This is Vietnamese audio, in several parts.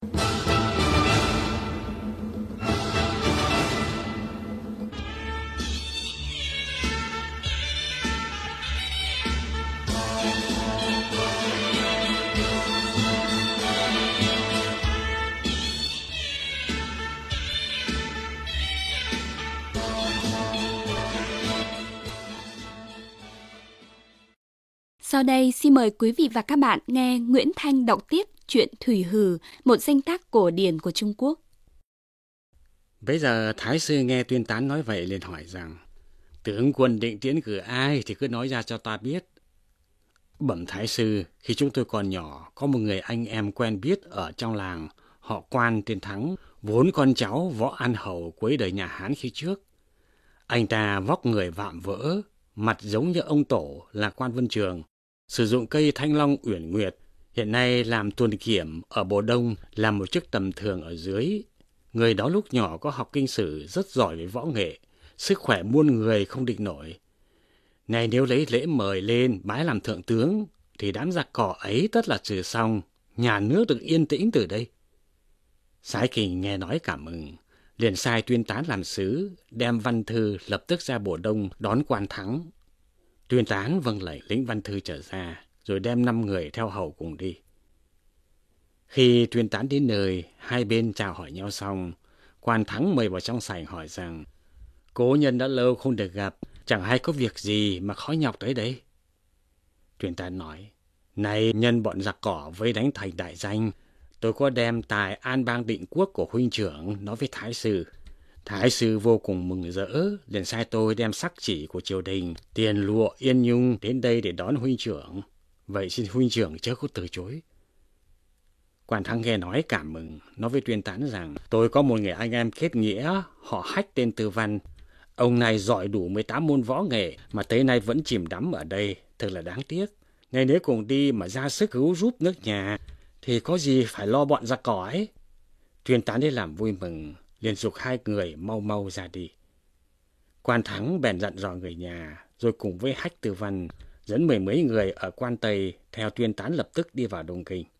Sau đây xin mời quý vị và các bạn nghe Nguyễn Thanh đọc tiếp truyện Thủy Hử, một danh tác cổ điển của Trung Quốc. Bây giờ Thái sư nghe Tuyên Tán nói vậy liền hỏi rằng: tướng quân định tiến cử ai thì cứ nói ra cho ta biết. Bẩm Thái sư, khi chúng tôi còn nhỏ, có một người anh em quen biết ở trong làng, họ Quan tên Thắng, vốn con cháu Võ An Hầu cuối đời nhà Hán khi trước. Anh ta vóc người vạm vỡ, mặt giống như ông tổ là Quan Vân Trường, sử dụng cây thanh long uyển nguyệt, hiện nay làm tuần kiểm ở Bồ Đông, làm một chức tầm thường ở dưới. Người đó lúc nhỏ có học kinh sử, rất giỏi về võ nghệ, sức khỏe muôn người không địch nổi. Này nếu lấy lễ mời lên bái làm thượng tướng, thì đám giặc cỏ ấy tất là trừ xong, nhà nước được yên tĩnh từ đây. Sái Kình nghe nói cảm mừng, liền sai Tuyên Tán làm sứ, đem văn thư lập tức ra Bồ Đông đón Quan Thắng. Tuyên Tán vâng lệnh lĩnh văn thư trở ra, rồi đem 5 người theo hầu cùng đi. Khi Tuyên Tán đến nơi, hai bên chào hỏi nhau xong, Quan Thắng mời vào trong sảnh hỏi rằng: cố nhân đã lâu không được gặp, chẳng hay có việc gì mà khó nhọc tới đây. Tuyên Tán nói: này nhân bọn giặc cỏ vây đánh thành Đại Danh, tôi có đem tài an bang định quốc của huynh trưởng nói với Thái sư. Thái sư vô cùng mừng rỡ, liền sai tôi đem sắc chỉ của triều đình, tiền lụa yên nhung đến đây để đón huynh trưởng. Vậy xin huynh trưởng chớ có từ chối. Quan Thắng nghe nói cảm mừng, nói với Tuyên Tán rằng: tôi có một người anh em kết nghĩa, họ Hách tên Tư Văn. Ông này giỏi đủ 18 môn võ nghệ mà tới nay vẫn chìm đắm ở đây, thật là đáng tiếc. Ngay nếu cùng đi mà ra sức cứu giúp nước nhà, thì có gì phải lo bọn giặc cỏ ấy. Tuyên Tán đi làm vui mừng, liền giục hai người mau mau ra đi. Quan Thắng bèn dặn dò người nhà, rồi cùng với Hách Tư Văn dẫn 10 mấy người ở Quan Tây theo Tuyên Tán lập tức đi vào Đông Kinh.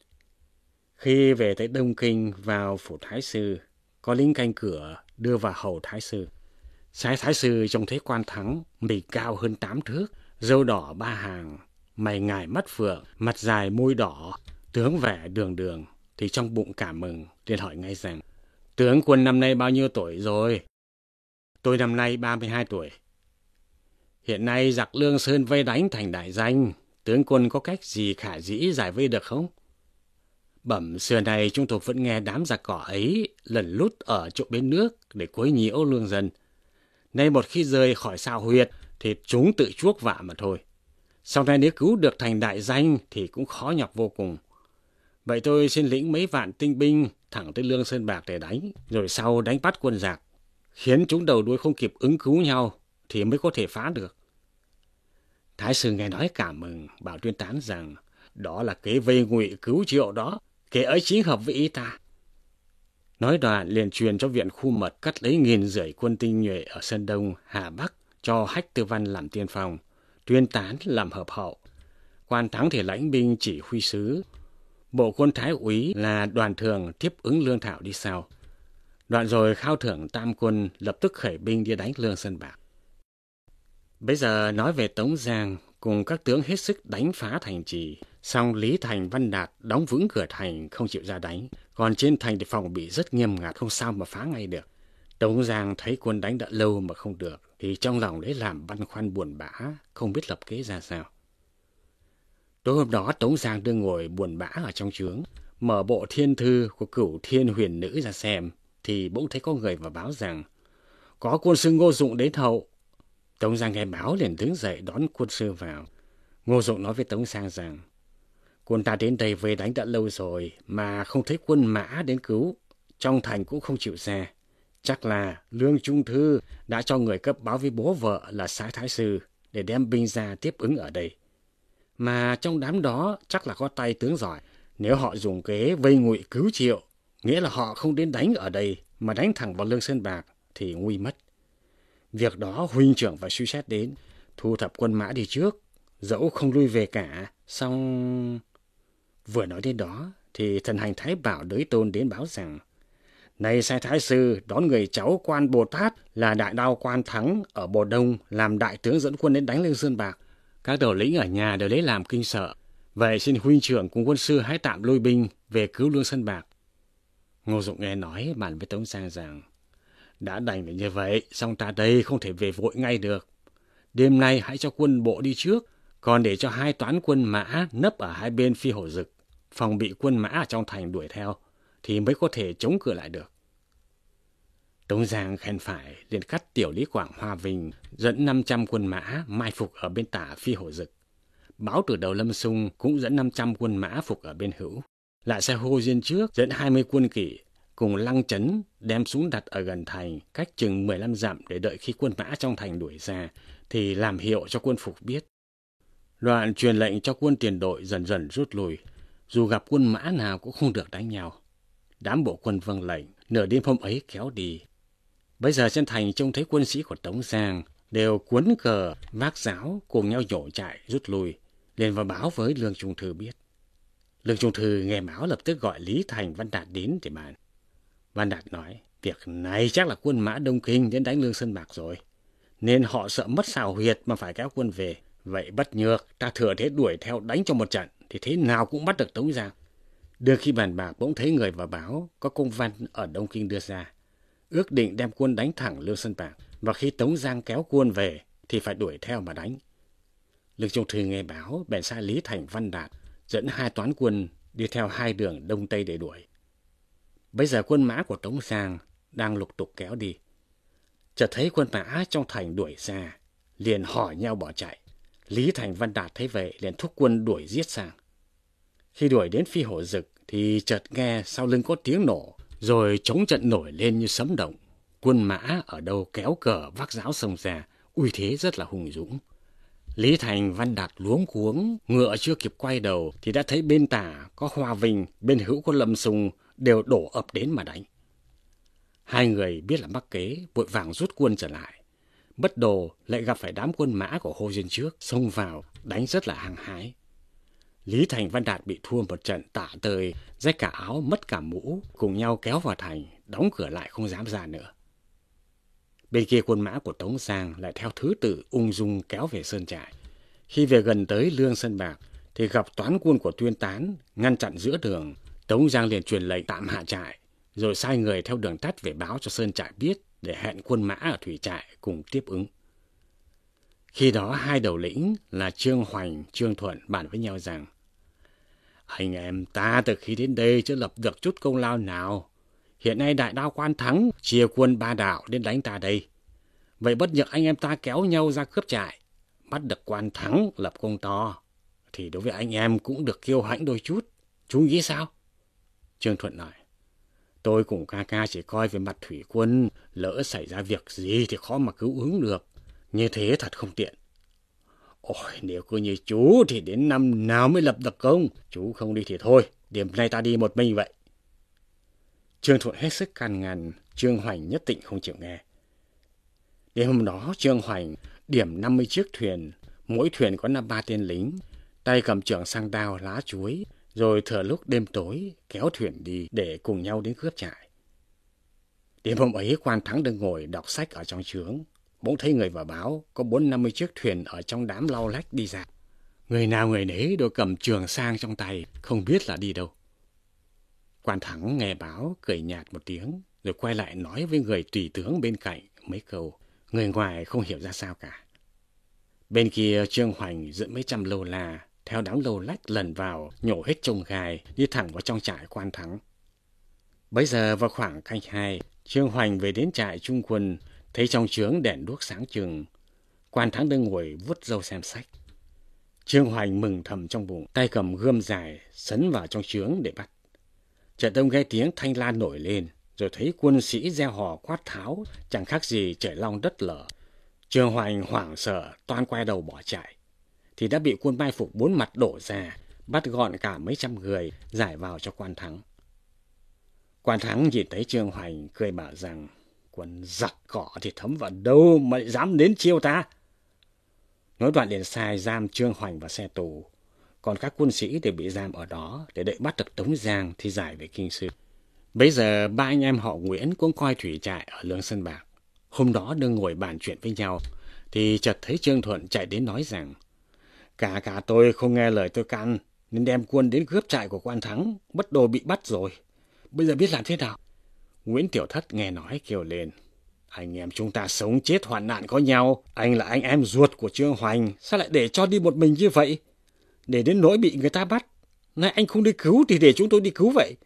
Khi về tới Đông Kinh vào phủ Thái sư, có lính canh cửa đưa vào hầu Thái sư. Sai Thái sư trông thấy Quan Thắng, mình cao hơn 8 thước, râu đỏ 3 hàng, mày ngài mắt phượng, mặt dài môi đỏ, tướng vẻ đường đường, thì trong bụng cảm mừng, liền hỏi ngay rằng: tướng quân năm nay bao nhiêu tuổi rồi? Tôi năm nay 32 tuổi. Hiện nay giặc Lương Sơn vây đánh thành Đại Danh, tướng quân có cách gì khả dĩ giải vây được không? Bẩm xưa này chúng tôi vẫn nghe đám giặc cỏ ấy lẩn lút ở chỗ bến nước để quấy nhiễu lương dân. Nay một khi rời khỏi sao huyệt thì chúng tự chuốc vạ mà thôi. Sau này nếu cứu được thành Đại Danh thì cũng khó nhọc vô cùng. Vậy tôi xin lĩnh mấy vạn tinh binh thẳng tới Lương Sơn Bạc để đánh, rồi sau đánh bắt quân giặc, khiến chúng đầu đuôi không kịp ứng cứu nhau thì mới có thể phá được. Thái sư nghe nói cảm mừng, bảo Tuyên Tán rằng: đó là kế vây ngụy cứu Triệu đó, kế ấy chính hợp với ý ta. Nói đoạn liền truyền cho viện khu mật cắt lấy 1.500 quân tinh nhuệ ở Sơn Đông, Hà Bắc, cho Hách Tư Văn làm tiên phong, Tuyên Tán làm hợp hậu, Quan Thắng thì lãnh binh chỉ huy sứ, bộ quân thái úy là đoàn thường tiếp ứng lương thảo đi sau. Đoạn rồi khao thưởng tam quân, lập tức khởi binh đi đánh Lương Sơn Bạc. Bây giờ nói về Tống Giang, cùng các tướng hết sức đánh phá thành trì, song Lý Thành, Văn Đạt đóng vững cửa thành không chịu ra đánh, còn trên thành thì phòng bị rất nghiêm ngặt, không sao mà phá ngay được. Tống Giang thấy quân đánh đã lâu mà không được, thì trong lòng lấy làm băn khoăn buồn bã, không biết lập kế ra sao. Tối hôm đó Tống Giang đương ngồi buồn bã ở trong trướng, mở bộ thiên thư của Cửu Thiên Huyền Nữ ra xem, thì bỗng thấy có người vào báo rằng có quân sư Ngô Dụng đến hậu. Tống Giang nghe báo liền đứng dậy đón quân sư vào. Ngô Dụng nói với Tống Giang rằng: quân ta đến đây về đánh đã lâu rồi mà không thấy quân mã đến cứu, trong thành cũng không chịu ra. Chắc là Lương Trung Thư đã cho người cấp báo với bố vợ là Sái Thái sư để đem binh ra tiếp ứng ở đây. Mà trong đám đó chắc là có tay tướng giỏi. Nếu họ dùng kế vây ngụy cứu Triệu, nghĩa là họ không đến đánh ở đây mà đánh thẳng vào Lương Sơn Bạc thì nguy mất. Việc đó huynh trưởng phải suy xét đến, thu thập quân mã đi trước, dẫu không lui về cả. Xong vừa nói đến đó thì thần hành Thái Bảo Đới Tôn đến báo rằng: Này sai thái sư, đón người cháu quan Bồ Tát là đại đao Quan Thắng ở Bồ Đông làm đại tướng dẫn quân đến đánh Lương Sơn Bạc. Các đầu lĩnh ở nhà đều lấy làm kinh sợ. Vậy xin huynh trưởng cùng quân sư hãy tạm lui binh về cứu Lương Sơn Bạc. Ngô Dụng nghe nói bàn với Tống Giang rằng: Đã đành là như vậy, song ta đây không thể về vội ngay được. Đêm nay hãy cho quân bộ đi trước, còn để cho 2 toán quân mã nấp ở 2 bên Phi Hổ Dực, phòng bị quân mã ở trong thành đuổi theo, thì mới có thể chống cự lại được. Tống Giang khen phải, liền cắt Tiểu Lý Quảng Hoa Vinh dẫn 500 quân mã mai phục ở bên tả Phi Hổ Dực. Báo Từ Đầu Lâm Xung cũng dẫn 500 quân mã phục ở bên hữu. Lại sai Hồ Diên Trước dẫn 20 quân kỵ cùng Lăng Chấn đem súng đặt ở gần thành, cách chừng 15 dặm để đợi khi quân mã trong thành đuổi ra thì làm hiệu cho quân phục biết. Đoạn truyền lệnh cho quân tiền đội dần dần rút lui, dù gặp quân mã nào cũng không được đánh nhau. Đám bộ quân vâng lệnh, nửa đêm hôm ấy kéo đi. Bây giờ trên thành trông thấy quân sĩ của Tống Giang đều cuốn cờ, vác giáo cùng nhau nhổ trại rút lui, liền vào báo với Lương Trung Thư biết. Lương Trung Thư nghe báo lập tức gọi Lý Thành, Văn Đạt đến để bàn. Văn Đạt nói: Việc này chắc là quân mã Đông Kinh đến đánh Lương Sơn Bạc rồi, nên họ sợ mất xào huyệt mà phải kéo quân về. Vậy bất nhược ta thừa thế đuổi theo đánh cho một trận thì thế nào cũng bắt được Tống Giang. Đưa khi bàn bạc bỗng thấy người vào báo có công văn ở Đông Kinh đưa ra, ước định đem quân đánh thẳng Lương Sơn Bạc, và khi Tống Giang kéo quân về thì phải đuổi theo mà đánh. Lương Trung Thư nghe báo bèn sai Lý Thành, Văn Đạt dẫn 2 toán quân đi theo 2 đường đông tây để đuổi. Bây giờ quân mã của Tống Giang đang lục tục kéo đi. Chợt thấy quân mã trong thành đuổi ra, liền hỏi nhau bỏ chạy. Lý Thành, Văn Đạt thấy vậy liền thúc quân đuổi giết sang. Khi đuổi đến Phi Hổ Dực thì chợt nghe sau lưng có tiếng nổ, rồi trống trận nổi lên như sấm động. Quân mã ở đâu kéo cờ vác giáo xông ra, uy thế rất là hùng dũng. Lý Thành, Văn Đạt luống cuống, ngựa chưa kịp quay đầu thì đã thấy bên tả có Hoa Vinh, bên hữu có Lâm Xung đều đổ ập đến mà đánh. 2 người biết là mắc kế, vội vàng rút quân trở lại. Bất đồ lại gặp phải đám quân mã của Hồ Diên Trước xông vào đánh rất là hăng hái. Lý Thành, Văn Đạt bị thua một trận tả tơi, rách cả áo mất cả mũ, cùng nhau kéo vào thành, đóng cửa lại không dám ra nữa. Bên kia quân mã của Tống Giang lại theo thứ tự ung dung kéo về sơn trại. Khi về gần tới Lương Sơn Bạc thì gặp toán quân của Tuyên Tán ngăn chặn giữa đường. Tống Giang liền truyền lệnh tạm hạ trại, rồi sai người theo đường tắt về báo cho sơn trại biết để hẹn quân mã ở thủy trại cùng tiếp ứng. Khi đó 2 đầu lĩnh là Trương Hoành, Trương Thuận bàn với nhau rằng: Anh em ta từ khi đến đây chưa lập được chút công lao nào. Hiện nay đại đao Quan Thắng chia quân 3 đảo đến đánh ta đây. Vậy bất nhược anh em ta kéo nhau ra cướp trại, bắt được Quan Thắng lập công to, thì đối với anh em cũng được kiêu hãnh đôi chút. Chú nghĩ sao? Trương Thuận nói: Tôi cùng ca ca chỉ coi về mặt thủy quân, lỡ xảy ra việc gì thì khó mà cứu ứng được. Như thế thật không tiện. Ôi, nếu cứ như chú thì đến năm nào mới lập được công. Chú không đi thì thôi, đêm nay ta đi một mình vậy. Trương Thuận hết sức can ngăn, Trương Hoành nhất định không chịu nghe. Đêm hôm đó Trương Hoành điểm 50 chiếc thuyền, mỗi thuyền có 3 tên lính, tay cầm trường sang đao lá chuối, rồi thừa lúc đêm tối kéo thuyền đi để cùng nhau đến cướp trại. Đêm hôm ấy Quan Thắng đang ngồi đọc sách ở trong trướng, bỗng thấy người vào báo có 450 chiếc thuyền ở trong đám lau lách đi ra. Người nào người nấy đều cầm trường sang trong tay, không biết là đi đâu. Quan Thắng nghe báo cười nhạt một tiếng, rồi quay lại nói với người tùy tướng bên cạnh mấy câu. Người ngoài không hiểu ra sao cả. Bên kia Trương Hoành dẫn mấy trăm lâu la theo đám lâu lách lần vào, nhổ hết chông gai, đi thẳng vào trong trại Quan Thắng. Bấy giờ vào khoảng canh 2, Trương Hoành về đến trại trung quân, thấy trong trướng đèn đuốc sáng trưng. Quan Thắng đang ngồi vuốt râu xem sách. Trương Hoành mừng thầm trong bụng, tay cầm gươm dài sấn vào trong trướng để bắt. Chợt đông nghe tiếng thanh la nổi lên, rồi thấy quân sĩ reo hò quát tháo, chẳng khác gì trời long đất lở. Trương Hoành hoảng sợ toan quay đầu bỏ chạy, thì đã bị quân mai phục 4 mặt đổ ra, bắt gọn cả mấy trăm người, giải vào cho Quan Thắng. Quan Thắng nhìn thấy Trương Hoành cười bảo rằng: Quân giặc cỏ thì thấm vào đâu mà dám đến chiêu ta. Nói đoạn liền sai giam Trương Hoành vào xe tù, còn các quân sĩ đều bị giam ở đó để đợi bắt được Tống Giang thì giải về Kinh Sư. Bấy giờ ba anh em họ Nguyễn cũng coi thủy trại ở Lương Sơn Bạc. Hôm đó đang ngồi bàn chuyện với nhau thì chợt thấy Trương Thuận chạy đến nói rằng cả tôi không nghe lời tôi căn nên đem quân đến cướp trại của quan Thắng, bất đồ bị bắt rồi. Bây giờ biết làm thế nào? Nguyễn Tiểu Thất nghe nói kêu lên: anh em chúng ta sống chết hoạn nạn có nhau, anh là anh em ruột của Trương Hoành, sao lại để cho đi một mình như vậy? Để đến nỗi bị người ta bắt, nay anh không đi cứu thì để chúng tôi đi cứu vậy.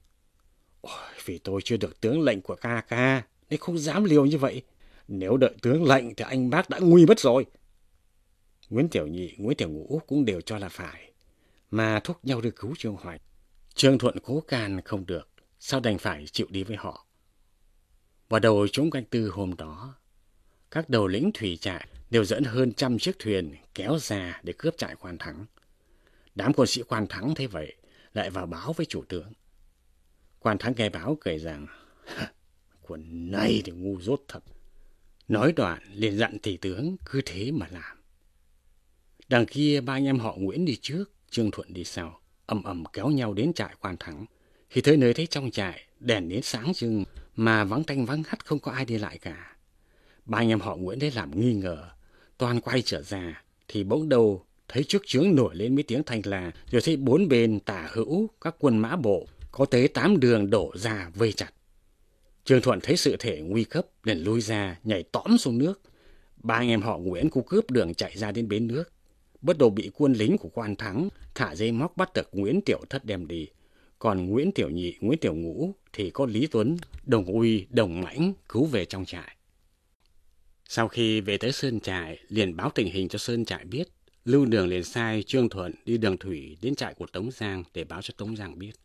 Ôi, vì tôi chưa được tướng lệnh của ca nên không dám liều như vậy. Nếu đợi tướng lệnh thì anh bác đã nguy mất rồi. Nguyễn Tiểu Nhị, Nguyễn Tiểu Ngũ cũng đều cho là phải, mà thúc nhau đi cứu Trương Hoành. Trương Thuận cố can không được, sao đành phải chịu đi với họ. Vào đầu trống canh tư hôm đó, các đầu lĩnh thủy trại đều dẫn hơn 100 chiếc thuyền kéo ra để cướp trại quan Thắng. Đám quân sĩ quan Thắng thế vậy lại vào báo với chủ tướng. Quan Thắng nghe báo cười rằng: quân này thì ngu dốt thật. Nói đoạn liền dặn tỷ tướng cứ thế mà làm. Đằng kia ba anh em họ Nguyễn đi trước, Trương Thuận đi sau, ầm kéo nhau đến trại quan Thắng. Khi tới nơi thấy trong trại đèn nến sáng trưng mà vắng tanh vắng hắt, không có ai đi lại cả. Ba anh em họ Nguyễn đấy làm nghi ngờ, toàn quay trở ra thì bỗng đầu thấy trước chướng nổi lên mấy tiếng thanh là, rồi thấy bốn bên tả hữu các quân mã bộ có tới 8 đường đổ ra vây chặt. Trương Thuận thấy sự thể nguy cấp liền lui ra, nhảy tõm xuống nước. Ba anh em họ Nguyễn cũng cướp đường chạy ra đến bến nước. Bất đồ bị quân lính của quan Thắng thả dây móc bắt được Nguyễn Tiểu Thất đem đi. Còn Nguyễn Tiểu Nhị, Nguyễn Tiểu Ngũ thì có Lý Tuấn, Đồng Uy, Đồng Mãnh cứu về trong trại. Sau khi về tới Sơn Trại, liền báo tình hình cho Sơn Trại biết. Lưu Đường liền sai Trương Thuận đi đường thủy đến trại của Tống Giang để báo cho Tống Giang biết.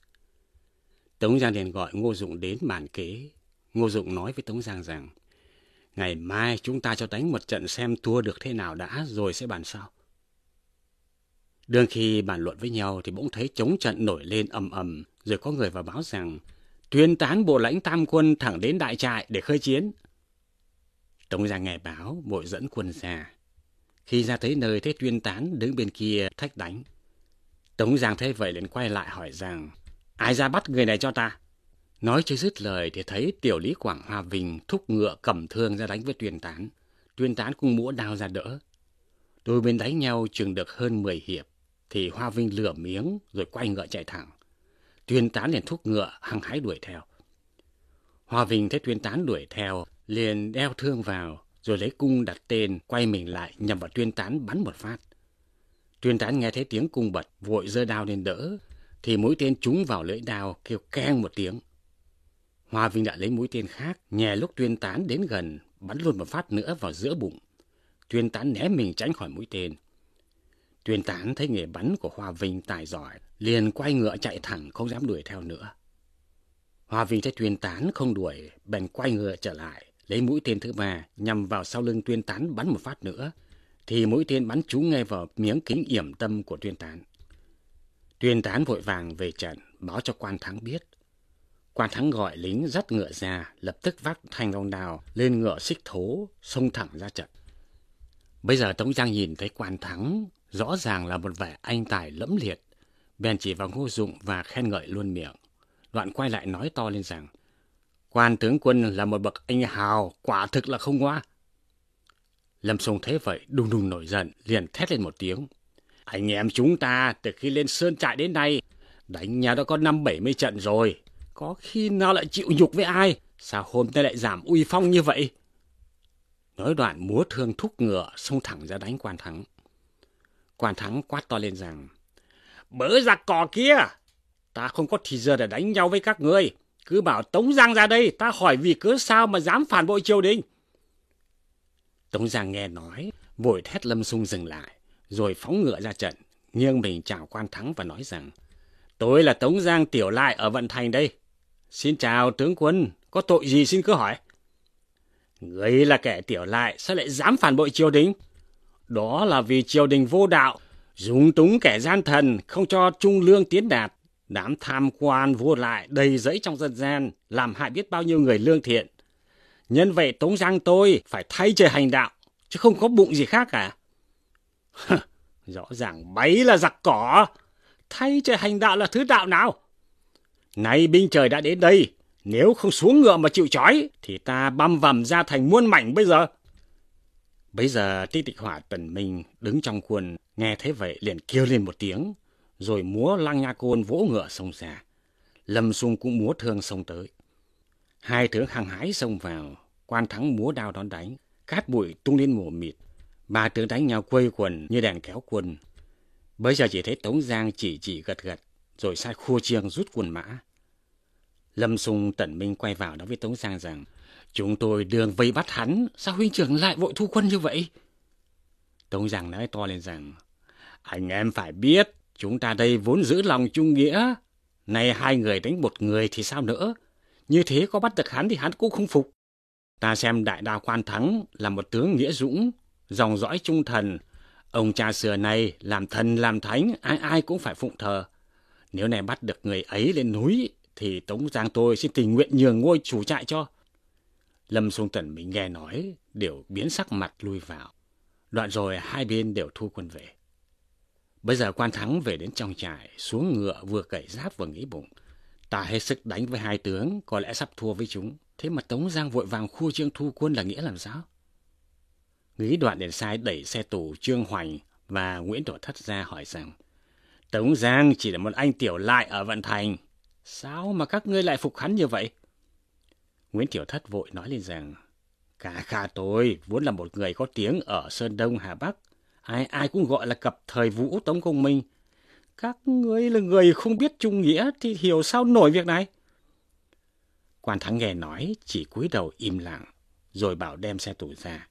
Tống Giang liền gọi Ngô Dụng đến bàn kế. Ngô Dụng nói với Tống Giang rằng: ngày mai chúng ta cho đánh một trận xem thua được thế nào đã, rồi sẽ bàn sau. Đương khi bàn luận với nhau thì bỗng thấy trống trận nổi lên ầm, rồi có người vào báo rằng tuyên tán bộ lãnh tam quân thẳng đến đại trại để khơi chiến. Tống Giang nghe báo, vội dẫn quân ra. Khi ra tới nơi thấy tuyên tán đứng bên kia thách đánh. Tống Giang thấy vậy liền quay lại hỏi rằng: ai ra bắt người này cho ta? Nói chưa dứt lời thì thấy Tiểu Lý Quảng Hoa Vinh thúc ngựa cầm thương ra đánh với tuyên tán. Tuyên tán cũng múa đao ra đỡ. Đôi bên đánh nhau chừng được hơn 10 hiệp thì Hoa Vinh lửa miếng rồi quay ngựa chạy thẳng. Tuyên tán liền thúc ngựa hăng hái đuổi theo. Hoa Vinh thấy tuyên tán đuổi theo liền đeo thương vào, rồi lấy cung đặt tên, quay mình lại nhằm vào tuyên tán bắn một phát. Tuyên tán nghe thấy tiếng cung bật, vội giơ đao lên đỡ, thì mũi tên trúng vào lưỡi đao, kêu keng một tiếng. Hoa Vinh đã lấy mũi tên khác, nhè lúc tuyên tán đến gần, bắn luôn một phát nữa vào giữa bụng. Tuyên tán né mình tránh khỏi mũi tên. Tuyên tán thấy nghề bắn của Hoa Vinh tài giỏi, liền quay ngựa chạy thẳng, không dám đuổi theo nữa. Hoa Vinh thấy tuyên tán không đuổi, bèn quay ngựa trở lại, lấy mũi tên thứ ba nhằm vào sau lưng tuyên tán bắn một phát nữa, thì mũi tên bắn trúng ngay vào miếng kính yểm tâm của tuyên tán. Tuyên tán vội vàng về trận, báo cho quan Thắng biết. Quan Thắng gọi lính dắt ngựa ra, lập tức vác thanh long đao lên ngựa xích thố, xông thẳng ra trận. Bây giờ Tống Giang nhìn thấy quan Thắng rõ ràng là một vẻ anh tài lẫm liệt, bèn chỉ vào Ngô Dụng và khen ngợi luôn miệng. Đoạn quay lại nói to lên rằng: quan tướng quân là một bậc anh hào, quả thực là không ngoa. Lâm Xung thấy vậy đùng đùng nổi giận, liền thét lên một tiếng: anh em chúng ta từ khi lên Sơn Trại đến nay đánh nhau đã có 50-70 trận rồi, có khi nào lại chịu nhục với ai? Sao hôm nay lại giảm uy phong như vậy? Nói đoạn múa thương thúc ngựa xông thẳng ra đánh quan Thắng. Quan Thắng quát to lên rằng: bớ giặc cỏ kia, ta không có thì giờ để đánh nhau với các ngươi, cứ bảo Tống Giang ra đây, ta hỏi vì cớ sao mà dám phản bội triều đình. Tống Giang nghe nói, vội thét Lâm Xung dừng lại, rồi phóng ngựa ra trận, nghiêng mình chào quan Thắng và nói rằng: tôi là Tống Giang Tiểu Lại ở Vận Thành đây. Xin chào tướng quân, có tội gì xin cứ hỏi. Ngươi là kẻ Tiểu Lại, sao lại dám phản bội triều đình? Đó là vì triều đình vô đạo, dung túng kẻ gian thần, không cho trung lương tiến đạt. Đám tham quan vô lại đầy rẫy trong dân gian, làm hại biết bao nhiêu người lương thiện. Nhân vậy Tống Giang tôi phải thay trời hành đạo, chứ không có bụng gì khác cả. Rõ ràng bấy là giặc cỏ, thay trời hành đạo là thứ đạo nào? Nay binh trời đã đến đây, nếu không xuống ngựa mà chịu trói, thì ta băm vằm ra thành muôn mảnh bây giờ. Bấy giờ Ti Tịch Hỏa Tần Minh đứng trong quân, nghe thế vậy liền kêu lên một tiếng, rồi múa Lăng Nha Côn vỗ ngựa xông ra. Lâm Xung cũng múa thương xông tới. Hai tướng hăng hái xông vào, Quan Thắng múa đao đón đánh, cát bụi tung lên mù mịt. Ba tướng đánh nhau quây quần như đàn kéo quân. Bây giờ chỉ thấy Tống Giang chỉ gật gật, rồi sai khua chiêng rút quân mã. Lâm Xung Tần Minh quay vào nói với Tống Giang rằng, chúng tôi đường vây bắt hắn, sao huynh trưởng lại vội thu quân như vậy? Tống Giang nói to lên rằng, anh em phải biết, chúng ta đây vốn giữ lòng chung nghĩa. Này hai người đánh một người thì sao nữa? Như thế có bắt được hắn thì hắn cũng không phục. Ta xem đại đao Quan Thắng là một tướng nghĩa dũng, dòng dõi trung thần. Ông cha xưa này làm thần làm thánh, ai ai cũng phải phụng thờ. Nếu này bắt được người ấy lên núi, thì Tống Giang tôi xin tình nguyện nhường ngôi chủ trại cho. Lâm Xung Tần Minh nghe nói, đều biến sắc mặt lui vào. Đoạn rồi hai bên đều thu quân về. Bây giờ Quan Thắng về đến trong trại, xuống ngựa vừa cởi giáp vừa nghĩ bụng. Ta hết sức đánh với hai tướng, có lẽ sắp thua với chúng. Thế mà Tống Giang vội vàng khua chiêng thu quân là nghĩa làm sao? Nghĩ đoạn liền sai đẩy xe tù Trương Hoành và Nguyễn Tổ Thất ra hỏi rằng, Tống Giang chỉ là một anh tiểu lại ở Vận Thành, sao mà các ngươi lại phục hắn như vậy? Nguyễn Tiểu Thất vội nói lên rằng, Cả tôi vốn là một người có tiếng ở Sơn Đông Hà Bắc, ai ai cũng gọi là cập thời vũ Tống Công Minh. Các ngươi là người không biết trung nghĩa thì hiểu sao nổi việc này? Quan Thắng nghe nói chỉ cúi đầu im lặng, rồi bảo đem xe tù ra.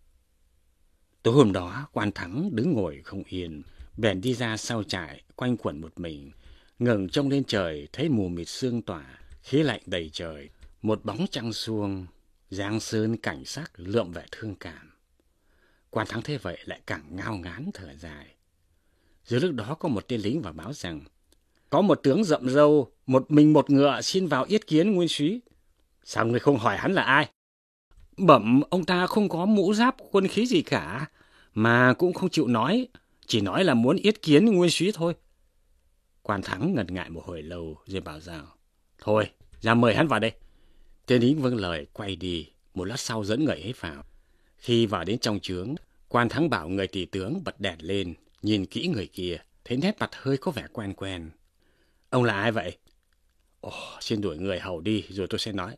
Tối hôm đó Quan Thắng đứng ngồi không yên, bèn đi ra sau trại quanh quẩn một mình, ngẩng trông lên trời thấy mù mịt sương tỏa, khí lạnh đầy trời, một bóng trăng suông, giang sơn cảnh sắc lượm vẻ thương cảm. Quan Thắng thế vậy lại càng ngao ngán thở dài. Giữa lúc đó có một tên lính vào báo rằng, có một tướng rậm râu, một mình một ngựa xin vào yết kiến nguyên soái. Sao người không hỏi hắn là ai? Bẩm ông ta không có mũ giáp quân khí gì cả, mà cũng không chịu nói, chỉ nói là muốn yết kiến nguyên soái thôi. Quan Thắng ngần ngại một hồi lâu rồi bảo rằng, thôi ra mời hắn vào đây. Tên lính vâng lời quay đi, một lát sau dẫn người ấy vào. Khi vào đến trong trướng, Quan Thắng bảo người tỳ tướng bật đèn lên, nhìn kỹ người kia, thấy nét mặt hơi có vẻ quen quen. Ông là ai vậy? Ồ, xin đuổi người hầu đi rồi tôi sẽ nói.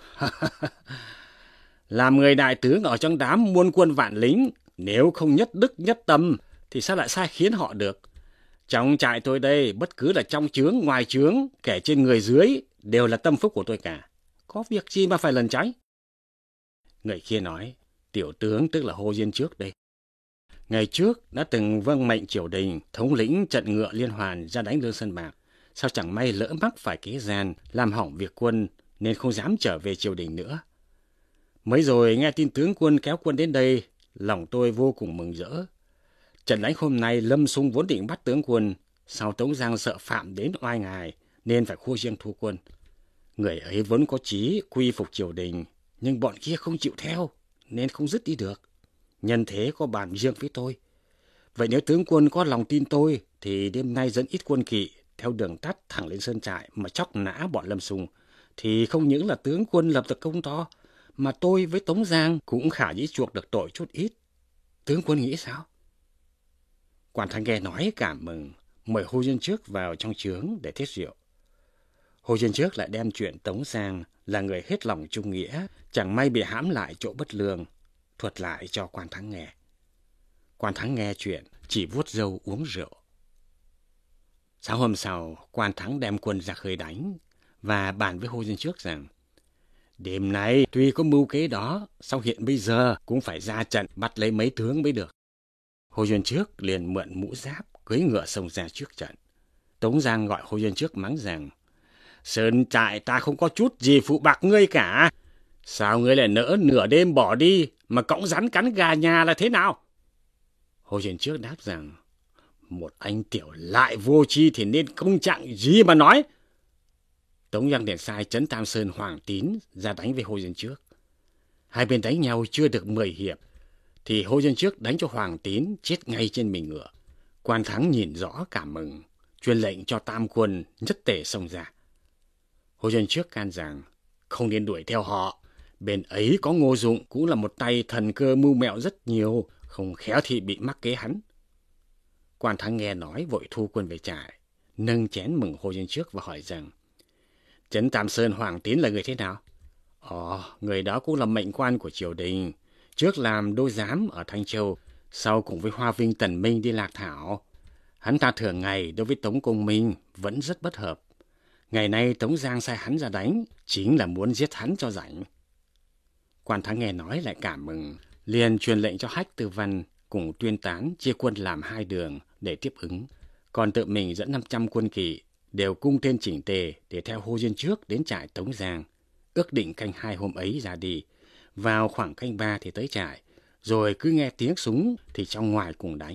Làm người đại tướng ở trong đám muôn quân vạn lính, nếu không nhất đức nhất tâm thì sao lại sai khiến họ được? Trong trại tôi đây, bất cứ là trong trướng ngoài trướng, kẻ trên người dưới đều là tâm phúc của tôi cả. Có việc gì mà phải lẩn tránh? Người kia nói, tiểu tướng tức là Hồ Diên Trước đây. Ngày trước đã từng vâng mệnh triều đình, thống lĩnh trận ngựa liên hoàn ra đánh Lương Sơn Bạc. Sao chẳng may lỡ mắc phải kế gian, làm hỏng việc quân, nên không dám trở về triều đình nữa. Mới rồi nghe tin tướng quân kéo quân đến đây, lòng tôi vô cùng mừng rỡ. Trận đánh hôm nay Lâm Xung vốn định bắt tướng quân, sau Tống Giang sợ phạm đến oai ngài, nên phải khua chiêng thu quân. Người ấy vốn có chí quy phục triều đình, nhưng bọn kia không chịu theo, nên không dứt đi được. Nhân thế có bàn riêng với tôi. Vậy nếu tướng quân có lòng tin tôi, thì đêm nay dẫn ít quân kỵ, theo đường tắt thẳng lên sơn trại mà chóc nã bọn Lâm Xung, thì không những là tướng quân lập được công to, mà tôi với Tống Giang cũng khả dĩ chuộc được tội chút ít. Tướng quân nghĩ sao? Quan Thắng nghe nói cảm mừng, mời Hồ Diên Trước vào trong trướng để thiết rượu. Hồ Diên Trước lại đem chuyện Tống Giang là người hết lòng trung nghĩa, chẳng may bị hãm lại chỗ bất lương, thuật lại cho Quan Thắng nghe. Quan Thắng nghe chuyện, chỉ vuốt râu uống rượu. Sáng hôm sau, Quan Thắng đem quân ra khơi đánh và bàn với Hồ Diên Trước rằng, đêm nay tuy có mưu kế đó, sau hiện bây giờ cũng phải ra trận bắt lấy mấy tướng mới được. Hồ Diên Trước liền mượn mũ giáp, cưỡi ngựa xông ra trước trận. Tống Giang gọi Hồ Diên Trước mắng rằng, sơn trại ta không có chút gì phụ bạc ngươi cả. Sao ngươi lại nỡ nửa đêm bỏ đi mà cõng rắn cắn gà nhà là thế nào? Hồ Diên Trước đáp rằng, một anh tiểu lại vô tri thì nên công trạng gì mà nói. Tống Giang liền sai trấn Tam Sơn Hoàng Tín ra đánh với Hồ Diên Trước. Hai bên đánh nhau chưa được 10 hiệp, thì Hồ Diên Trước đánh cho Hoàng Tín chết ngay trên mình ngựa. Quan Thắng nhìn rõ cảm mừng, truyền lệnh cho tam quân nhất tề xông ra. Hồ Dân Trước can rằng không nên đuổi theo họ. Bên ấy có Ngô Dụng cũng là một tay thần cơ mưu mẹo rất nhiều, không khéo thì bị mắc kế hắn. Quan Thắng nghe nói vội thu quân về trại, nâng chén mừng Hồ Dân Trước và hỏi rằng: Trấn Tam Sơn Hoàng Tín là người thế nào? Người đó cũng là mệnh quan của triều đình, trước làm đô giám ở Thanh Châu, sau cùng với Hoa Vinh Tần Minh đi Lạc Thảo. Hắn ta thường ngày đối với Tống Công Minh vẫn rất bất hợp. Ngày nay Tống Giang sai hắn ra đánh, chính là muốn giết hắn cho rảnh. Quan Thắng nghe nói lại cảm mừng, liền truyền lệnh cho Hách Tư Văn cùng Tuyên Tán chia quân làm 2 đường để tiếp ứng, còn tự mình dẫn 500 quân kỵ đều cung tên chỉnh tề để theo Hồ Dân Trước đến trại Tống Giang, ước định canh 2 hôm ấy ra đi, vào khoảng canh 3 thì tới trại, rồi cứ nghe tiếng súng thì trong ngoài cùng đánh.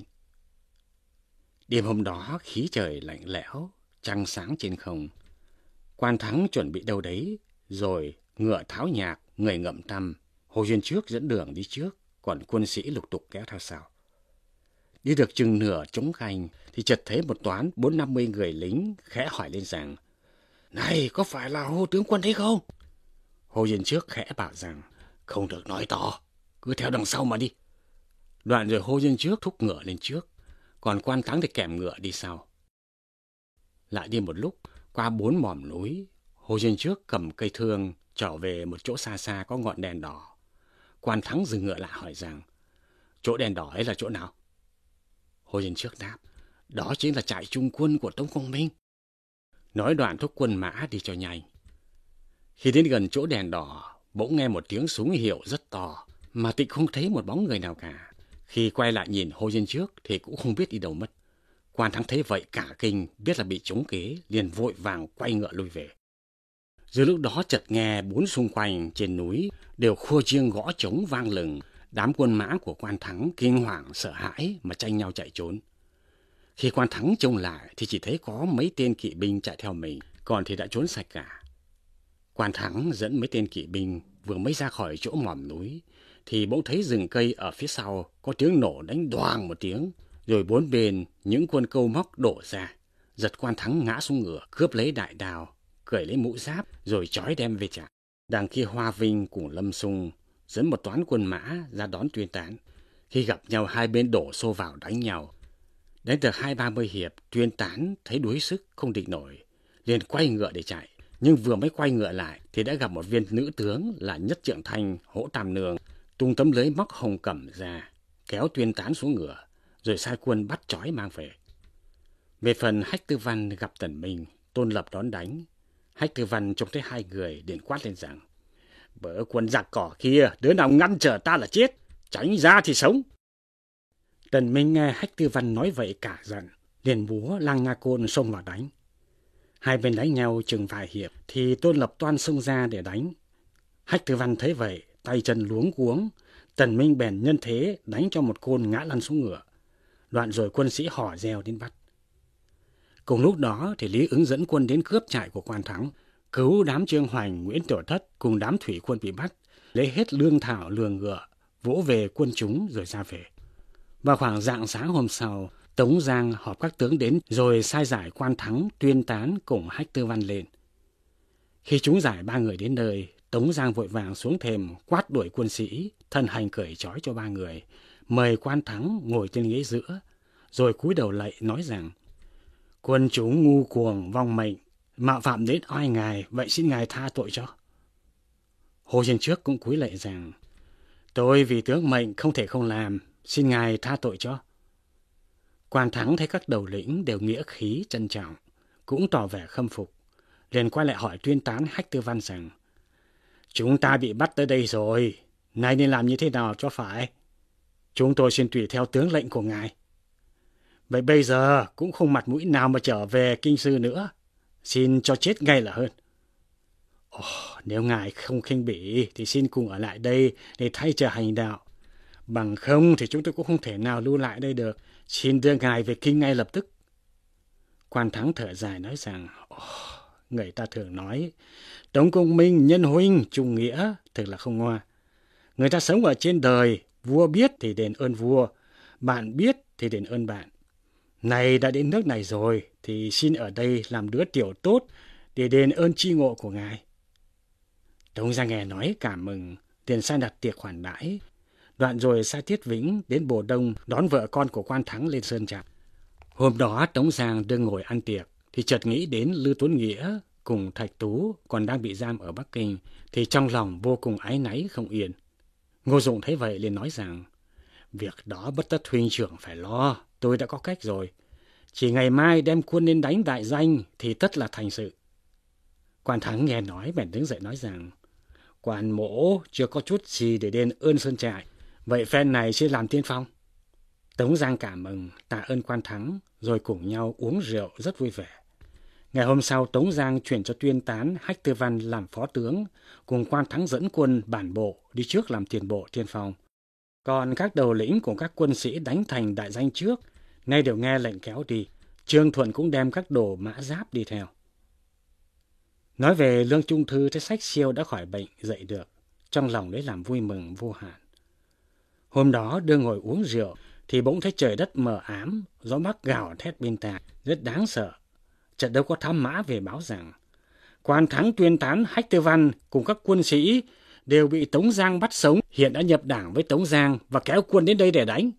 Đêm hôm đó khí trời lạnh lẽo, trăng sáng trên không. Quan Thắng chuẩn bị đâu đấy, rồi ngựa tháo nhạc, người ngậm tăm, Hồ Dân Trước dẫn đường đi trước, còn quân sĩ lục tục kéo theo sau. Đi được chừng nửa trống canh thì chợt thấy một toán 40-50 người lính khẽ hỏi lên rằng: Này, có phải là Hồ tướng quân đấy không? Hồ Dân Trước khẽ bảo rằng: Không được nói to, cứ theo đằng sau mà đi. Đoạn rồi Hồ Dân Trước thúc ngựa lên trước, còn Quan Thắng thì kèm ngựa đi sau. Lại đi một lúc, qua 4 mỏm núi, Hồ Dân Trước cầm cây thương trở về một chỗ xa xa có ngọn đèn đỏ. Quan Thắng dừng ngựa lại hỏi rằng: Chỗ đèn đỏ ấy là chỗ nào? Hồ Dân Trước đáp: Đó chính là trại trung quân của Tống Công Minh. Nói đoạn thúc quân mã đi cho nhanh. Khi đến gần chỗ đèn đỏ, bỗng nghe một tiếng súng hiệu rất to, mà Tịnh không thấy một bóng người nào cả. Khi quay lại nhìn Hồ Dân Trước thì cũng không biết đi đâu mất. Quan Thắng thấy vậy cả kinh, biết là bị trúng kế, liền vội vàng quay ngựa lui về. Giữa lúc đó chợt nghe 4 xung quanh trên núi đều khua chiêng gõ trống vang lừng. Đám quân mã của Quan Thắng kinh hoàng sợ hãi mà tranh nhau chạy trốn. Khi Quan Thắng trông lại thì chỉ thấy có mấy tên kỵ binh chạy theo mình, còn thì đã trốn sạch cả. Quan Thắng dẫn mấy tên kỵ binh vừa mới ra khỏi chỗ mỏm núi thì bỗng thấy rừng cây ở phía sau có tiếng nổ đánh đoàng một tiếng, rồi 4 bên những quân câu móc đổ ra, giật Quan Thắng ngã xuống ngựa, cướp lấy đại đao, cởi lấy mũ giáp rồi trói đem về trại. Đằng kia Hoa Vinh cùng Lâm Xung dẫn một toán quân mã ra đón Tuyên Tán. Khi gặp nhau hai bên đổ xô vào đánh nhau. Đến được 20-30 hiệp, Tuyên Tán thấy đuối sức không địch nổi, liền quay ngựa để chạy. Nhưng vừa mới quay ngựa lại thì đã gặp một viên nữ tướng là Nhất Trượng Thanh, Hỗ Tam Nương, tung tấm lưới móc hồng cẩm ra, kéo Tuyên Tán xuống ngựa, rồi sai quân bắt trói mang về. Về phần Hách Tư Văn gặp Tần Minh, Tôn Lập đón đánh. Hách Tư Văn trông thấy 2 người liền quát lên rằng: Bỡ quân giặc cỏ kia, đứa nào ngăn trở ta là chết, tránh ra thì sống. Tần Minh nghe Hách Tư Văn nói vậy cả giận, liền múa lang nha côn xông vào đánh. Hai bên đánh nhau chừng vài hiệp thì Tôn Lập toan xông ra để đánh. Hách Tư Văn thấy vậy, tay chân luống cuống, Tần Minh bèn nhân thế đánh cho một côn ngã lăn xuống ngựa. Đoạn rồi quân sĩ hò reo đến bắt. Cùng lúc đó thì Lý Ứng dẫn quân đến cướp trại của Quan Thắng, cứu đám Trương Hoành, Nguyễn Tiểu Thất cùng đám thủy quân bị bắt, lấy hết lương thảo lường ngựa, vỗ về quân chúng rồi ra về. Vào khoảng rạng sáng hôm sau, Tống Giang họp các tướng đến rồi sai giải Quan Thắng, Tuyên Tán cùng Hách Tư Văn lên. Khi chúng giải 3 người đến nơi, Tống Giang vội vàng xuống thềm quát đuổi quân sĩ, thân hành cởi trói cho 3 người, mời Quan Thắng ngồi trên ghế giữa, rồi cúi đầu lạy nói rằng: Quân chúng ngu cuồng vong mệnh, mạo phạm đến oai ngài, vậy xin ngài tha tội cho. Hồ Dân Trước cũng cúi lạy rằng: Tôi vì tướng mệnh không thể không làm, xin ngài tha tội cho. Quan Thắng thấy các đầu lĩnh đều nghĩa khí trân trọng, cũng tỏ vẻ khâm phục, liền quay lại hỏi Tuyên Tán, Hách Tư Văn rằng: Chúng ta bị bắt tới đây rồi, nay nên làm như thế nào cho phải? Chúng tôi xin tùy theo tướng lệnh của ngài. Vậy bây giờ cũng không mặt mũi nào mà trở về kinh sư nữa, xin cho chết ngay là hơn. Nếu ngài không khinh bỉ thì xin cùng ở lại đây để thay chờ hành đạo. Bằng không thì chúng tôi cũng không thể nào lưu lại đây được, xin đưa ngài về kinh ngay lập tức. Quan Thắng thở dài nói rằng: Người ta thường nói Tống Công Minh nhân huynh trung nghĩa, thực là không ngoa. Người ta sống ở trên đời, vua biết thì đền ơn vua, bạn biết thì đền ơn bạn. Này đã đến nước này rồi, thì xin ở đây làm đứa tiểu tốt để đền ơn tri ngộ của ngài. Tống Giang nghe nói cảm mừng, liền sai đặt tiệc khoản đãi. Đoạn rồi sai Thiết Vĩnh đến Bồ Đông đón vợ con của quan Thắng lên sơn trại. Hôm đó Tống Giang đang ngồi ăn tiệc, thì chợt nghĩ đến Lưu Tuấn Nghĩa cùng Thạch Tú còn đang bị giam ở Bắc Kinh, thì trong lòng vô cùng áy náy không yên. Ngô Dụng thấy vậy liền nói rằng, việc đó bất tất huynh trưởng phải lo, tôi đã có cách rồi. Chỉ ngày mai đem quân lên đánh đại danh thì tất là thành sự. Quan Thắng nghe nói bèn đứng dậy nói rằng, quan mỗ chưa có chút gì để đền ơn sơn trại, vậy phen này sẽ làm tiên phong. Tống Giang cảm mừng, tạ ơn quan Thắng, rồi cùng nhau uống rượu rất vui vẻ. Ngày hôm sau, Tống Giang chuyển cho Tuyên Tán Hách Tư Văn làm phó tướng, cùng quan Thắng dẫn quân bản bộ đi trước làm tiền bộ tiên phong. Còn các đầu lĩnh của các quân sĩ đánh thành đại danh trước, nay đều nghe lệnh kéo đi. Trương Thuận cũng đem các đồ mã giáp đi theo. Nói về Lương Trung Thư thấy Sách Siêu đã khỏi bệnh dậy được, trong lòng lấy làm vui mừng vô hạn. Hôm đó đưa ngồi uống rượu thì bỗng thấy trời đất mờ ám, gió bắc gào thét bên tai rất đáng sợ. Chợt đâu có thám mã về báo rằng quan Thắng, Tuyên Tán, Hách Tư Văn cùng các quân sĩ đều bị Tống Giang bắt sống, hiện đã nhập đảng với Tống Giang và kéo quân đến đây để đánh.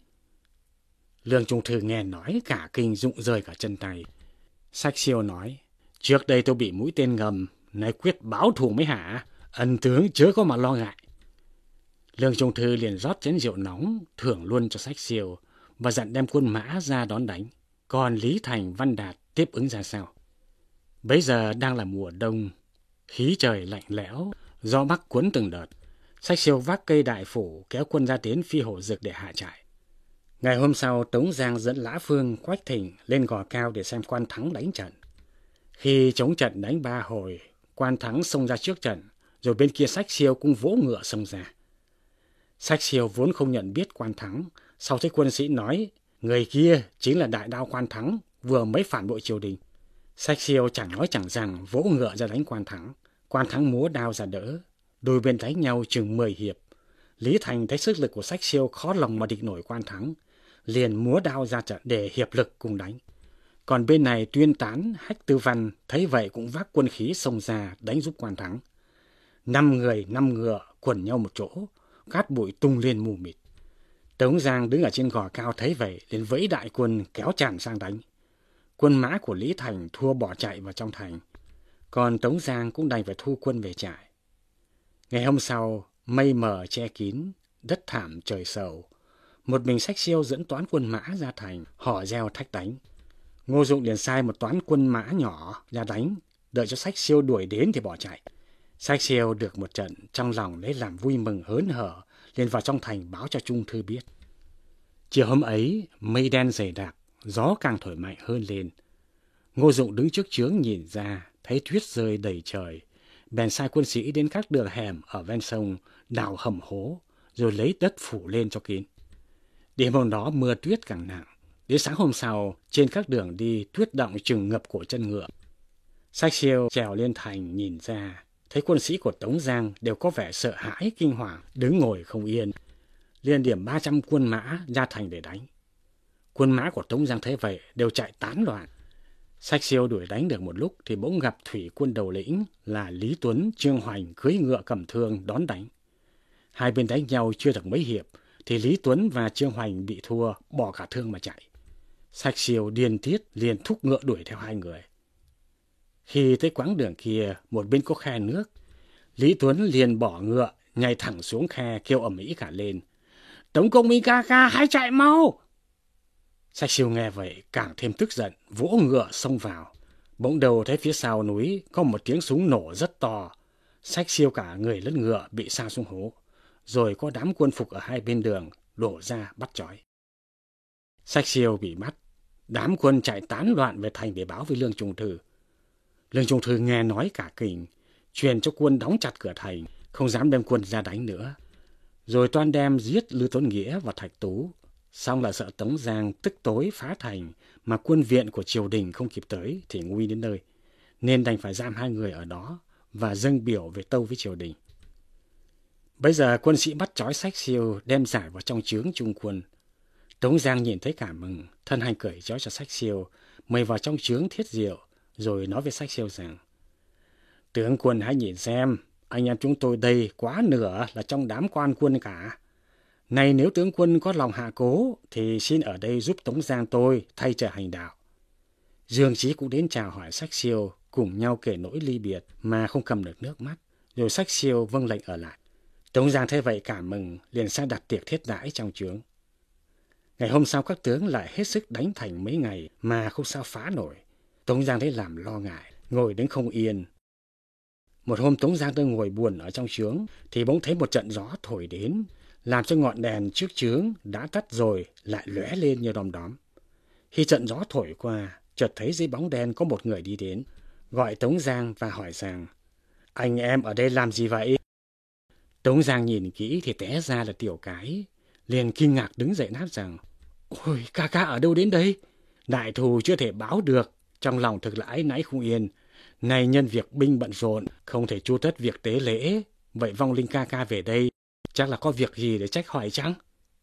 Lương Trung Thư nghe nói cả kinh rụng rời cả chân tay. Sách Siêu nói, trước đây tôi bị mũi tên ngầm, nay quyết báo thù mới hả, ân tướng chớ có mà lo ngại. Lương Trung Thư liền rót chén rượu nóng thưởng luôn cho Sách Siêu và dặn đem quân mã ra đón đánh. Còn Lý Thành, Văn Đạt tiếp ứng ra sao? Bấy giờ đang là mùa đông, khí trời lạnh lẽo, gió bắc cuốn từng đợt. Sách Siêu vác cây đại phủ kéo quân ra đến Phi Hổ Dực để hạ trại. Ngày hôm sau, Tống Giang dẫn Lã Phương, Quách Thịnh lên gò cao để xem quan Thắng đánh trận. Khi chống trận đánh 3 hồi, quan Thắng xông ra trước trận, rồi bên kia Sách Siêu cũng vỗ ngựa xông ra. Sách Siêu vốn không nhận biết quan Thắng, sau thấy quân sĩ nói, người kia chính là đại đao quan Thắng, vừa mới phản bội triều đình. Sách Siêu chẳng nói chẳng rằng vỗ ngựa ra đánh quan Thắng. Quan Thắng múa đao ra đỡ, đôi bên đánh nhau chừng 10 hiệp. Lý Thành thấy sức lực của Sách Siêu khó lòng mà địch nổi quan Thắng, liền múa đao ra trận để hiệp lực cùng đánh. Còn bên này Tuyên Tán, Hách Tư Văn thấy vậy cũng vác quân khí xông ra đánh giúp quan Thắng. 5 người 5 ngựa quần nhau một chỗ, cát bụi tung lên mù mịt. Tống Giang đứng ở trên gò cao thấy vậy liền vẫy đại quân kéo tràn sang đánh. Quân mã của Lý Thành thua bỏ chạy vào trong thành, còn Tống Giang cũng đành phải thu quân về trại. Ngày hôm sau, mây mờ che kín, đất thảm trời sầu. Một mình Sách Siêu dẫn toán quân mã ra thành, hò reo thách đánh. Ngô Dụng liền sai một toán quân mã nhỏ ra đánh, đợi cho Sách Siêu đuổi đến thì bỏ chạy. Sách Siêu được một trận, trong lòng lấy làm vui mừng hớn hở, liền vào trong thành báo cho Trung Thư biết. Chiều hôm ấy, mây đen dày đặc, gió càng thổi mạnh hơn lên. Ngô Dụng đứng trước chướng nhìn ra, thấy tuyết rơi đầy trời, bèn sai quân sĩ đến các đường hẻm ở ven sông đào hầm hố, rồi lấy đất phủ lên cho kín. Đêm hôm đó mưa tuyết càng nặng, đến sáng hôm sau trên các đường đi tuyết đọng chừng ngập cổ chân ngựa. Sách Siêu trèo lên thành nhìn ra, thấy quân sĩ của Tống Giang đều có vẻ sợ hãi kinh hoàng, đứng ngồi không yên, liền điểm 300 quân mã ra thành để đánh. Quân mã của Tống Giang thấy vậy đều chạy tán loạn. Sách Siêu đuổi đánh được một lúc thì bỗng gặp thủy quân đầu lĩnh là Lý Tuấn, Trương Hoành cưỡi ngựa cầm thương đón đánh. Hai bên đánh nhau chưa được mấy hiệp thì Lý Tuấn và Trương Hoành bị thua, bỏ cả thương mà chạy. Sách Siêu điên tiết liền thúc ngựa đuổi theo hai người. Khi tới quãng đường kia, một bên có khe nước, Lý Tuấn liền bỏ ngựa nhảy thẳng xuống khe kêu ầm ĩ cả lên: "Tống công minh ca ca, hãy chạy mau!" Sách Siêu nghe vậy càng thêm tức giận, vỗ ngựa xông vào. Bỗng đầu thấy phía sau núi có một tiếng súng nổ rất to. Sách Siêu cả người lẫn ngựa bị sa xuống hố, rồi có đám quân phục ở hai bên đường đổ ra bắt trói. Sách Siêu bị bắt, đám quân chạy tán loạn về thành để báo với Lương Trung Thư. Lương Trung Thư nghe nói cả kinh, truyền cho quân đóng chặt cửa thành, không dám đem quân ra đánh nữa. Rồi toan đem giết Lưu Tuấn Nghĩa và Thạch Tú, xong là sợ Tống Giang tức tối phá thành mà quân viện của triều đình không kịp tới thì nguy đến nơi, nên đành phải giam hai người ở đó và dâng biểu về tâu với triều đình. Bây giờ quân sĩ bắt trói Sách Siêu đem giải vào trong trướng trung quân. Tống Giang nhìn thấy cảm mừng, thân hành cởi trói cho Sách Siêu, mời vào trong trướng thiết diệu, rồi nói với Sách Siêu rằng: tướng quân hãy nhìn xem, anh em chúng tôi đây quá nửa là trong đám quan quân cả. Này nếu tướng quân có lòng hạ cố, thì xin ở đây giúp Tống Giang tôi thay trời hành đạo. Dương Chí cũng đến chào hỏi Sách Siêu, cùng nhau kể nỗi ly biệt mà không cầm được nước mắt, rồi Sách Siêu vâng lệnh ở lại. Tống Giang thấy vậy cảm mừng, liền sang đặt tiệc thiết đãi trong trướng. Ngày hôm sau các tướng lại hết sức đánh thành mấy ngày mà không sao phá nổi. Tống Giang thấy làm lo ngại, ngồi đứng không yên. Một hôm Tống Giang đang ngồi buồn ở trong trướng, thì bỗng thấy một trận gió thổi đến, làm cho ngọn đèn trước trướng đã tắt rồi lại lóe lên như đom đóm. Khi trận gió thổi qua, chợt thấy dưới bóng đen có một người đi đến, gọi Tống Giang và hỏi rằng: anh em ở đây làm gì vậy? Tống Giang nhìn kỹ thì té ra là Tiểu Cái, liền kinh ngạc đứng dậy đáp rằng: ôi, ca ở đâu đến đây? Đại thù chưa thể báo được, trong lòng thực là áy náy không yên. Nay nhân việc binh bận rộn, không thể chu tất việc tế lễ, vậy vong linh ca về đây, chắc là có việc gì để trách hỏi chăng?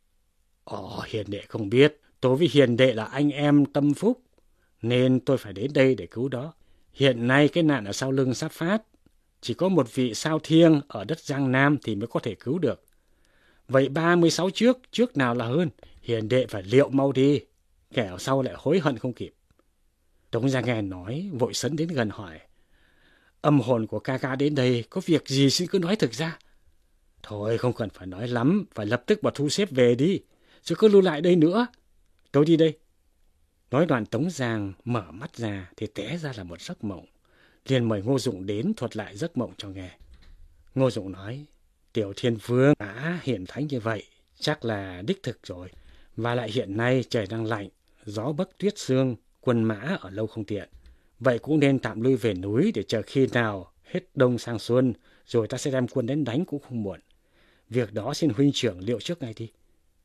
Hiền đệ không biết, tôi với hiền đệ là anh em tâm phúc, nên tôi phải đến đây để cứu đó. Hiện nay cái nạn ở sau lưng sắp phát, chỉ có một vị sao thiêng ở đất Giang Nam thì mới có thể cứu được. Vậy 36 trước nào là hơn, hiền đệ phải liệu mau đi, kẻo sau lại hối hận không kịp. Tống Giang nghe nói, vội sấn đến gần hỏi: âm hồn của ca đến đây, có việc gì xin cứ nói thực ra. Thôi không cần phải nói lắm, phải lập tức mà thu xếp về đi, chứ cứ lưu lại đây nữa. Tôi đi đây. Nói đoạn Tống Giang mở mắt ra thì té ra là một giấc mộng, liền mời Ngô Dụng đến thuật lại giấc mộng cho nghe. Ngô Dụng nói: Tiểu Thiên Vương hiển thánh như vậy, chắc là đích thực rồi. Và lại hiện nay trời đang lạnh, gió bấc tuyết sương, quân mã ở lâu không tiện. Vậy cũng nên tạm lui về núi để chờ khi nào hết đông sang xuân, rồi ta sẽ đem quân đến đánh cũng không muộn. Việc đó xin huynh trưởng liệu trước ngay đi.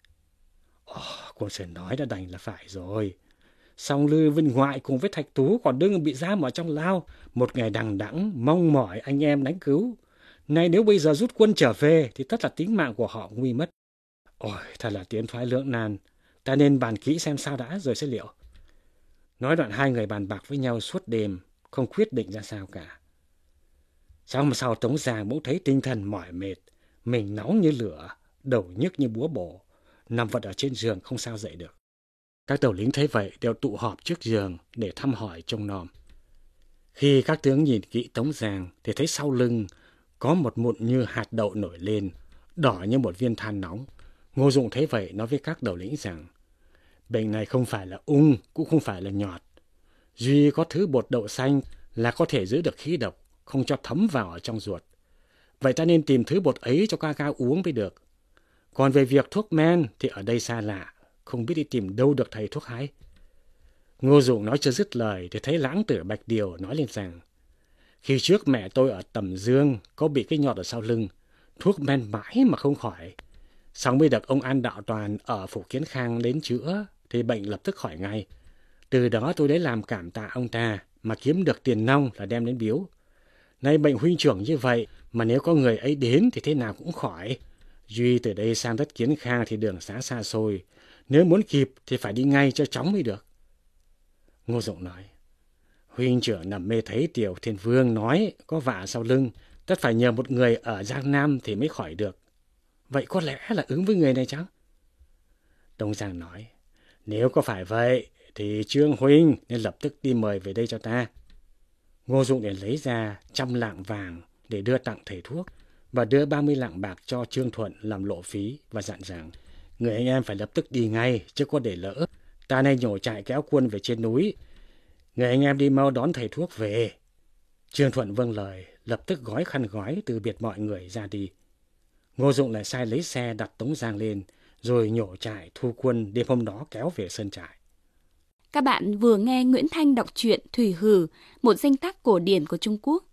Quân Sơn nói đã đành là phải rồi. Song Lư Vinh Ngoại cùng với Thạch Tú còn đương bị giam ở trong lao, một ngày đằng đẵng mong mỏi anh em đánh cứu. Này nếu bây giờ rút quân trở về thì tất là tính mạng của họ nguy mất. Thật là tiến thoái lưỡng nan, ta nên bàn kỹ xem sao đã rồi sẽ liệu. Nói đoạn hai người bàn bạc với nhau suốt đêm, không quyết định ra sao cả. Sáng hôm sau Tống Giang bỗng thấy tinh thần mỏi mệt, mình nóng như lửa, đầu nhức như búa bổ, nằm vật ở trên giường không sao dậy được. Các đầu lính thấy vậy đều tụ họp trước giường để thăm hỏi trông nom. Khi các tướng nhìn kỹ Tống Giang thì thấy sau lưng có một mụn như hạt đậu nổi lên, đỏ như một viên than nóng. Ngô Dụng thấy vậy nói với các đầu lĩnh rằng: bệnh này không phải là ung, cũng không phải là nhọt. Duy có thứ bột đậu xanh là có thể giữ được khí độc, không cho thấm vào ở trong ruột. Vậy ta nên tìm thứ bột ấy cho ca uống mới được. Còn về việc thuốc men thì ở đây xa lạ, không biết đi tìm đâu được thầy thuốc hay. Ngô Dụng nói chưa dứt lời thì thấy Lãng Tử Bạch Điều nói lên rằng: khi trước mẹ tôi ở Tầm Dương có bị cái nhọt ở sau lưng, thuốc men mãi mà không khỏi. Xong mới được ông An Đạo Toàn ở Phủ Kiến Khang đến chữa thì bệnh lập tức khỏi ngay. Từ đó tôi lấy làm cảm tạ ông ta mà kiếm được tiền nong là đem đến biếu. Nay bệnh huynh trưởng như vậy mà nếu có người ấy đến thì thế nào cũng khỏi. Duy từ đây sang đất Kiến Khang thì đường xá xa xôi, nếu muốn kịp thì phải đi ngay cho chóng mới được. Ngô Dụng nói: huynh trưởng nằm mê thấy Tiểu Thiên Vương nói có vạ sau lưng, tất phải nhờ một người ở Giang Nam thì mới khỏi được. Vậy có lẽ là ứng với người này chăng? Tống Giang nói: nếu có phải vậy thì Trương huynh nên lập tức đi mời về đây cho ta. Ngô Dụng liền lấy ra 100 lạng vàng để đưa tặng thầy thuốc và đưa 30 lạng bạc cho Trương Thuận làm lộ phí và dặn rằng: người anh em phải lập tức đi ngay chứ có để lỡ. Ta nay nhổ trại kéo quân về trên núi, người anh em đi mau đón thầy thuốc về. Trương Thuận vâng lời, lập tức gói khăn gói từ biệt mọi người ra đi. Ngô Dụng lại sai lấy xe đặt Tống Giang lên, rồi nhổ trại thu quân đêm hôm đó kéo về sơn trại. Các bạn vừa nghe Nguyễn Thanh đọc truyện Thủy Hử, một danh tác cổ điển của Trung Quốc.